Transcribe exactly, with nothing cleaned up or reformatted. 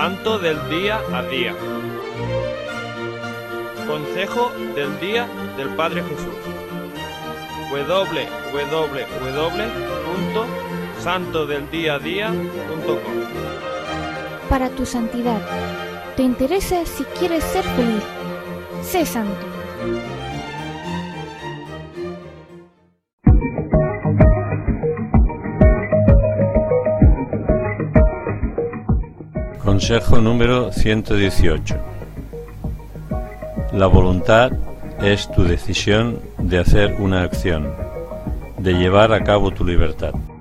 Santo del día a día. Consejo del día del Padre Jesús. w w w punto santo del día a día punto com. Para tu santidad. ¿Te interesa si quieres ser feliz? Sé santo. Consejo número ciento dieciocho. La voluntad es tu decisión de hacer una acción, de llevar a cabo tu libertad.